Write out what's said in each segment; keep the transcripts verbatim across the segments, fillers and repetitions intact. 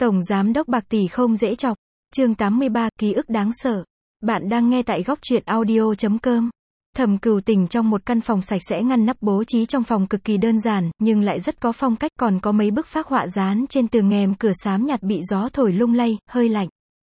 Tổng giám đốc bạc tỷ không dễ chọc. Chương tám mươi ba, ký ức đáng sợ. Bạn đang nghe tại góc truyện audio chấm com. Thẩm Cửu tỉnh trong một căn phòng sạch sẽ ngăn nắp, bố trí trong phòng cực kỳ đơn giản, nhưng lại rất có phong cách, còn có mấy bức phác họa dán trên tường, ngèm cửa xám nhạt bị gió thổi lung lay, hơi lạnh.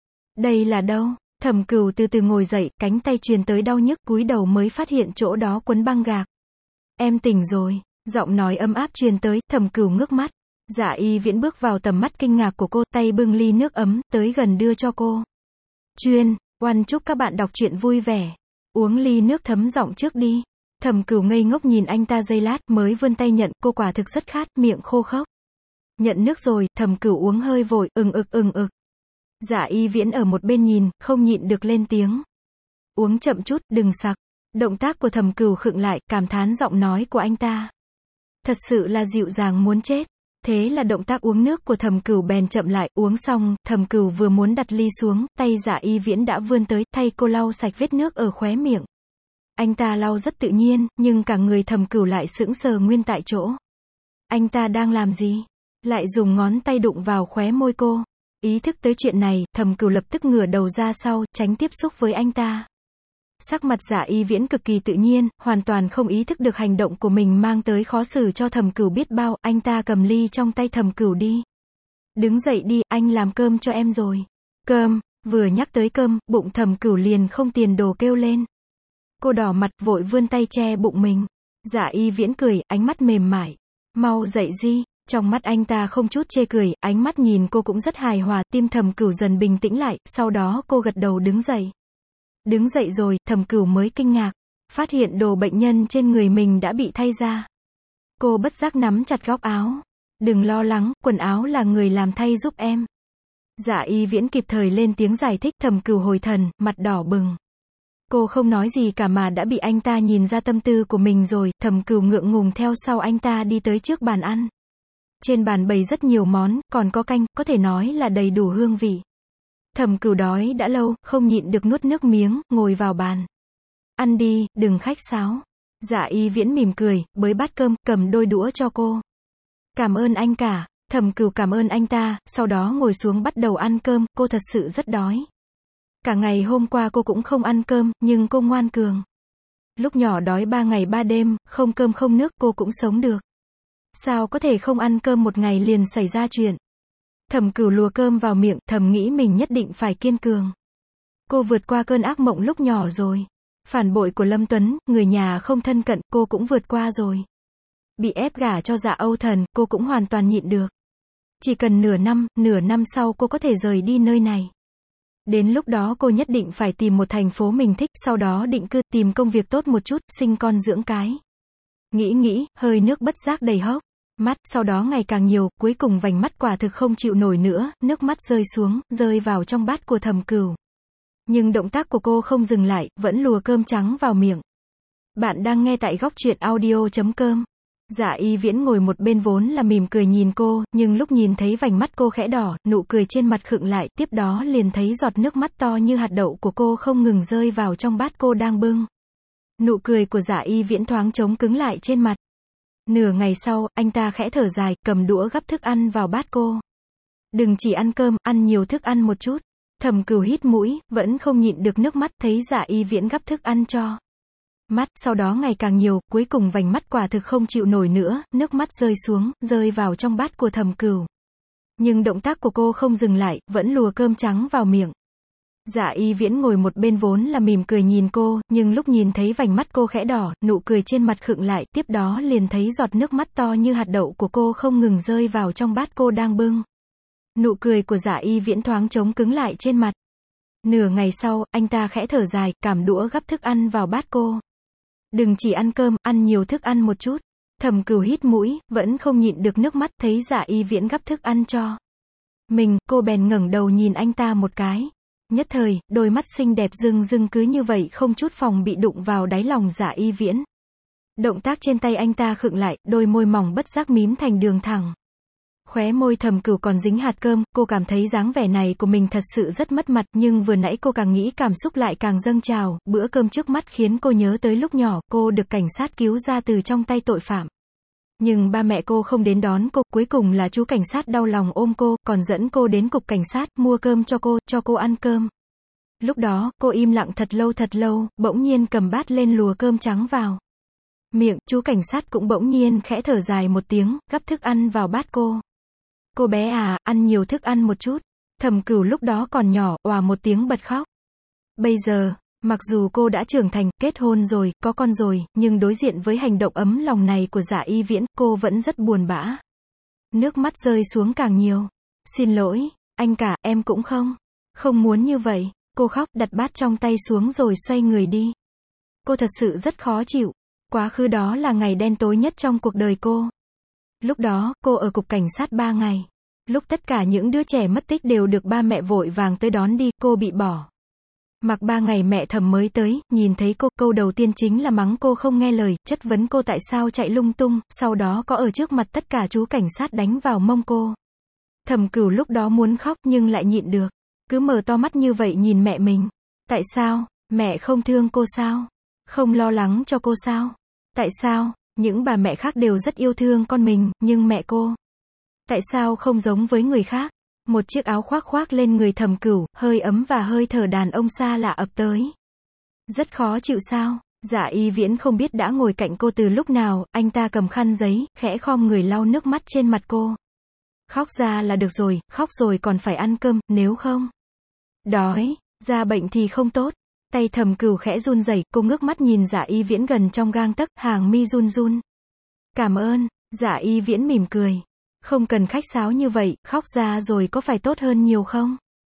Đây là đâu? Thẩm Cửu từ từ ngồi dậy, cánh tay truyền tới đau nhức, cúi đầu mới phát hiện chỗ đó quấn băng gạc. Em tỉnh rồi. Giọng nói ấm áp truyền tới, Thẩm Cửu ngước mắt. Dạ Y Viễn bước vào tầm mắt kinh ngạc của cô, tay bưng ly nước ấm, tới gần đưa cho cô. Chuyên, oan chúc các bạn đọc truyện vui vẻ. Uống ly nước thấm giọng trước đi. Thẩm Cửu ngây ngốc nhìn anh ta giây lát, mới vươn tay nhận, cô quả thực rất khát, miệng khô khốc. Nhận nước rồi, Thẩm Cửu uống hơi vội, ừng ực ừng ực. Dạ Y Viễn ở một bên nhìn, không nhịn được lên tiếng. Uống chậm chút, đừng sặc. Động tác của Thẩm Cửu khựng lại, cảm thán giọng nói của anh ta. Thật sự là dịu dàng muốn chết. Thế là động tác uống nước của Thẩm Cửu bèn chậm lại, uống xong, Thẩm Cửu vừa muốn đặt ly xuống, tay Dạ Y Viễn đã vươn tới, thay cô lau sạch vết nước ở khóe miệng. Anh ta lau rất tự nhiên, nhưng cả người Thẩm Cửu lại sững sờ nguyên tại chỗ. Anh ta đang làm gì? Lại dùng ngón tay đụng vào khóe môi cô. Ý thức tới chuyện này, Thẩm Cửu lập tức ngửa đầu ra sau, tránh tiếp xúc với anh ta. Sắc mặt Dạ Y Viễn cực kỳ tự nhiên, hoàn toàn không ý thức được hành động của mình mang tới khó xử cho Thẩm Cửu biết bao, anh ta cầm ly trong tay Thẩm Cửu đi. Đứng dậy đi, anh làm cơm cho em rồi. Cơm, vừa nhắc tới cơm, bụng Thẩm Cửu liền không tiền đồ kêu lên. Cô đỏ mặt, vội vươn tay che bụng mình. Dạ Y Viễn cười, ánh mắt mềm mại. Mau dậy đi. Trong mắt anh ta không chút chê cười, ánh mắt nhìn cô cũng rất hài hòa, tim Thẩm Cửu dần bình tĩnh lại, sau đó cô gật đầu đứng dậy. Đứng dậy rồi, Thẩm Cửu mới kinh ngạc, phát hiện đồ bệnh nhân trên người mình đã bị thay ra. Cô bất giác nắm chặt góc áo. Đừng lo lắng, quần áo là người làm thay giúp em. Dạ Y Viễn kịp thời lên tiếng giải thích, Thẩm Cửu hồi thần, mặt đỏ bừng. Cô không nói gì cả mà đã bị anh ta nhìn ra tâm tư của mình rồi, Thẩm Cửu ngượng ngùng theo sau anh ta đi tới trước bàn ăn. Trên bàn bày rất nhiều món, còn có canh, có thể nói là đầy đủ hương vị. Thẩm Cửu đói đã lâu, không nhịn được nuốt nước miếng, ngồi vào bàn. Ăn đi, đừng khách sáo. Dạ Y Viễn mỉm cười, bới bát cơm, cầm đôi đũa cho cô. Cảm ơn anh cả. Thẩm Cửu cảm ơn anh ta, sau đó ngồi xuống bắt đầu ăn cơm, cô thật sự rất đói. Cả ngày hôm qua cô cũng không ăn cơm, nhưng cô ngoan cường. Lúc nhỏ đói ba ngày ba đêm, không cơm không nước, cô cũng sống được. Sao có thể không ăn cơm một ngày liền xảy ra chuyện. Thẩm Cửu lùa cơm vào miệng, thầm nghĩ mình nhất định phải kiên cường. Cô vượt qua cơn ác mộng lúc nhỏ rồi. Phản bội của Lâm Tuấn, người nhà không thân cận, cô cũng vượt qua rồi. Bị ép gả cho Dạ Âu Thần, cô cũng hoàn toàn nhịn được. Chỉ cần nửa năm, nửa năm sau cô có thể rời đi nơi này. Đến lúc đó cô nhất định phải tìm một thành phố mình thích, sau đó định cư, tìm công việc tốt một chút, sinh con dưỡng cái. Nghĩ nghĩ, hơi nước bất giác đầy hốc mắt, sau đó ngày càng nhiều, cuối cùng vành mắt quả thực không chịu nổi nữa, nước mắt rơi xuống, rơi vào trong bát của Thẩm Cửu. Nhưng động tác của cô không dừng lại, vẫn lùa cơm trắng vào miệng. Bạn đang nghe tại góc truyện audio chấm com. Dạ Y Viễn ngồi một bên vốn là mỉm cười nhìn cô, nhưng lúc nhìn thấy vành mắt cô khẽ đỏ, nụ cười trên mặt khựng lại, tiếp đó liền thấy giọt nước mắt to như hạt đậu của cô không ngừng rơi vào trong bát cô đang bưng. Nụ cười của Dạ Y Viễn thoáng trống cứng lại trên mặt. Nửa ngày sau, anh ta khẽ thở dài, cầm đũa gắp thức ăn vào bát cô. Đừng chỉ ăn cơm, ăn nhiều thức ăn một chút. Thẩm Cửu hít mũi, vẫn không nhịn được nước mắt, thấy Dạ Y Viễn gắp thức ăn cho. Mắt, sau đó ngày càng nhiều, cuối cùng vành mắt quả thực không chịu nổi nữa, nước mắt rơi xuống, rơi vào trong bát của Thẩm Cửu. Nhưng động tác của cô không dừng lại, vẫn lùa cơm trắng vào miệng. Dạ Y Viễn ngồi một bên vốn là mỉm cười nhìn cô, nhưng lúc nhìn thấy vành mắt cô khẽ đỏ, nụ cười trên mặt khựng lại, tiếp đó liền thấy giọt nước mắt to như hạt đậu của cô không ngừng rơi vào trong bát cô đang bưng. Nụ cười của Dạ Y Viễn thoáng trống cứng lại trên mặt. Nửa ngày sau, anh ta khẽ thở dài, cảm đũa gắp thức ăn vào bát cô. Đừng chỉ ăn cơm, ăn nhiều thức ăn một chút. Thẩm Cửu hít mũi, vẫn không nhịn được nước mắt, thấy Dạ Y Viễn gắp thức ăn cho mình, cô bèn ngẩng đầu nhìn anh ta một cái. Nhất thời, đôi mắt xinh đẹp rưng rưng cứ như vậy không chút phòng bị đụng vào đáy lòng Dạ Y Viễn. Động tác trên tay anh ta khựng lại, đôi môi mỏng bất giác mím thành đường thẳng. Khóe môi Thẩm Cửu còn dính hạt cơm, cô cảm thấy dáng vẻ này của mình thật sự rất mất mặt, nhưng vừa nãy cô càng nghĩ cảm xúc lại càng dâng trào, bữa cơm trước mắt khiến cô nhớ tới lúc nhỏ, cô được cảnh sát cứu ra từ trong tay tội phạm. Nhưng ba mẹ cô không đến đón cô, cuối cùng là chú cảnh sát đau lòng ôm cô, còn dẫn cô đến cục cảnh sát, mua cơm cho cô, cho cô ăn cơm. Lúc đó, cô im lặng thật lâu thật lâu, bỗng nhiên cầm bát lên lùa cơm trắng vào miệng, chú cảnh sát cũng bỗng nhiên khẽ thở dài một tiếng, gắp thức ăn vào bát cô. Cô bé à, ăn nhiều thức ăn một chút. Thẩm Cửu lúc đó còn nhỏ, òa một tiếng bật khóc. Bây giờ, mặc dù cô đã trưởng thành, kết hôn rồi, có con rồi, nhưng đối diện với hành động ấm lòng này của Dạ Y Viễn, cô vẫn rất buồn bã. Nước mắt rơi xuống càng nhiều. Xin lỗi, anh cả, em cũng không. Không muốn như vậy. Cô khóc, đặt bát trong tay xuống rồi xoay người đi. Cô thật sự rất khó chịu. Quá khứ đó là ngày đen tối nhất trong cuộc đời cô. Lúc đó, cô ở cục cảnh sát ba ngày. Lúc tất cả những đứa trẻ mất tích đều được ba mẹ vội vàng tới đón đi, cô bị bỏ. Mặc ba ngày mẹ Thẩm mới tới, nhìn thấy cô, câu đầu tiên chính là mắng cô không nghe lời, chất vấn cô tại sao chạy lung tung, sau đó có ở trước mặt tất cả chú cảnh sát đánh vào mông cô. Thẩm Cửu lúc đó muốn khóc nhưng lại nhịn được. Cứ mở to mắt như vậy nhìn mẹ mình. Tại sao? Mẹ không thương cô sao? Không lo lắng cho cô sao? Tại sao? Những bà mẹ khác đều rất yêu thương con mình, nhưng mẹ cô, tại sao không giống với người khác? Một chiếc áo khoác khoác lên người Thẩm Cửu, hơi ấm và hơi thở đàn ông xa lạ ập tới. Rất khó chịu sao? Dạ Y Viễn không biết đã ngồi cạnh cô từ lúc nào, anh ta cầm khăn giấy, khẽ khom người lau nước mắt trên mặt cô. Khóc ra là được rồi, khóc rồi còn phải ăn cơm, nếu không đói, ra bệnh thì không tốt. Tay Thẩm Cửu khẽ run rẩy, cô ngước mắt nhìn Dạ Y Viễn gần trong gang tấc, hàng mi run run. Cảm ơn. Dạ Y Viễn mỉm cười. Không cần khách sáo như vậy, khóc ra rồi có phải tốt hơn nhiều không?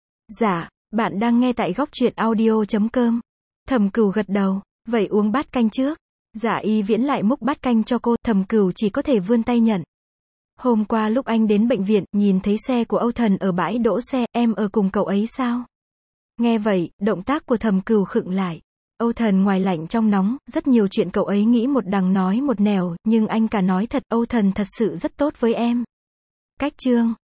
Dạ, bạn đang nghe tại góc truyện audio chấm com. Thẩm Cửu gật đầu. Vậy uống bát canh trước. Dạ Y Viễn lại múc bát canh cho cô, Thẩm Cửu chỉ có thể vươn tay nhận. Hôm qua lúc anh đến bệnh viện, nhìn thấy xe của Âu Thần ở bãi đỗ xe, em ở cùng cậu ấy sao? Nghe vậy, động tác của Thẩm Cửu khựng lại. Âu Thần ngoài lạnh trong nóng, rất nhiều chuyện cậu ấy nghĩ một đằng nói một nẻo, nhưng anh cả nói thật, Âu Thần thật sự rất tốt với em. Cách chương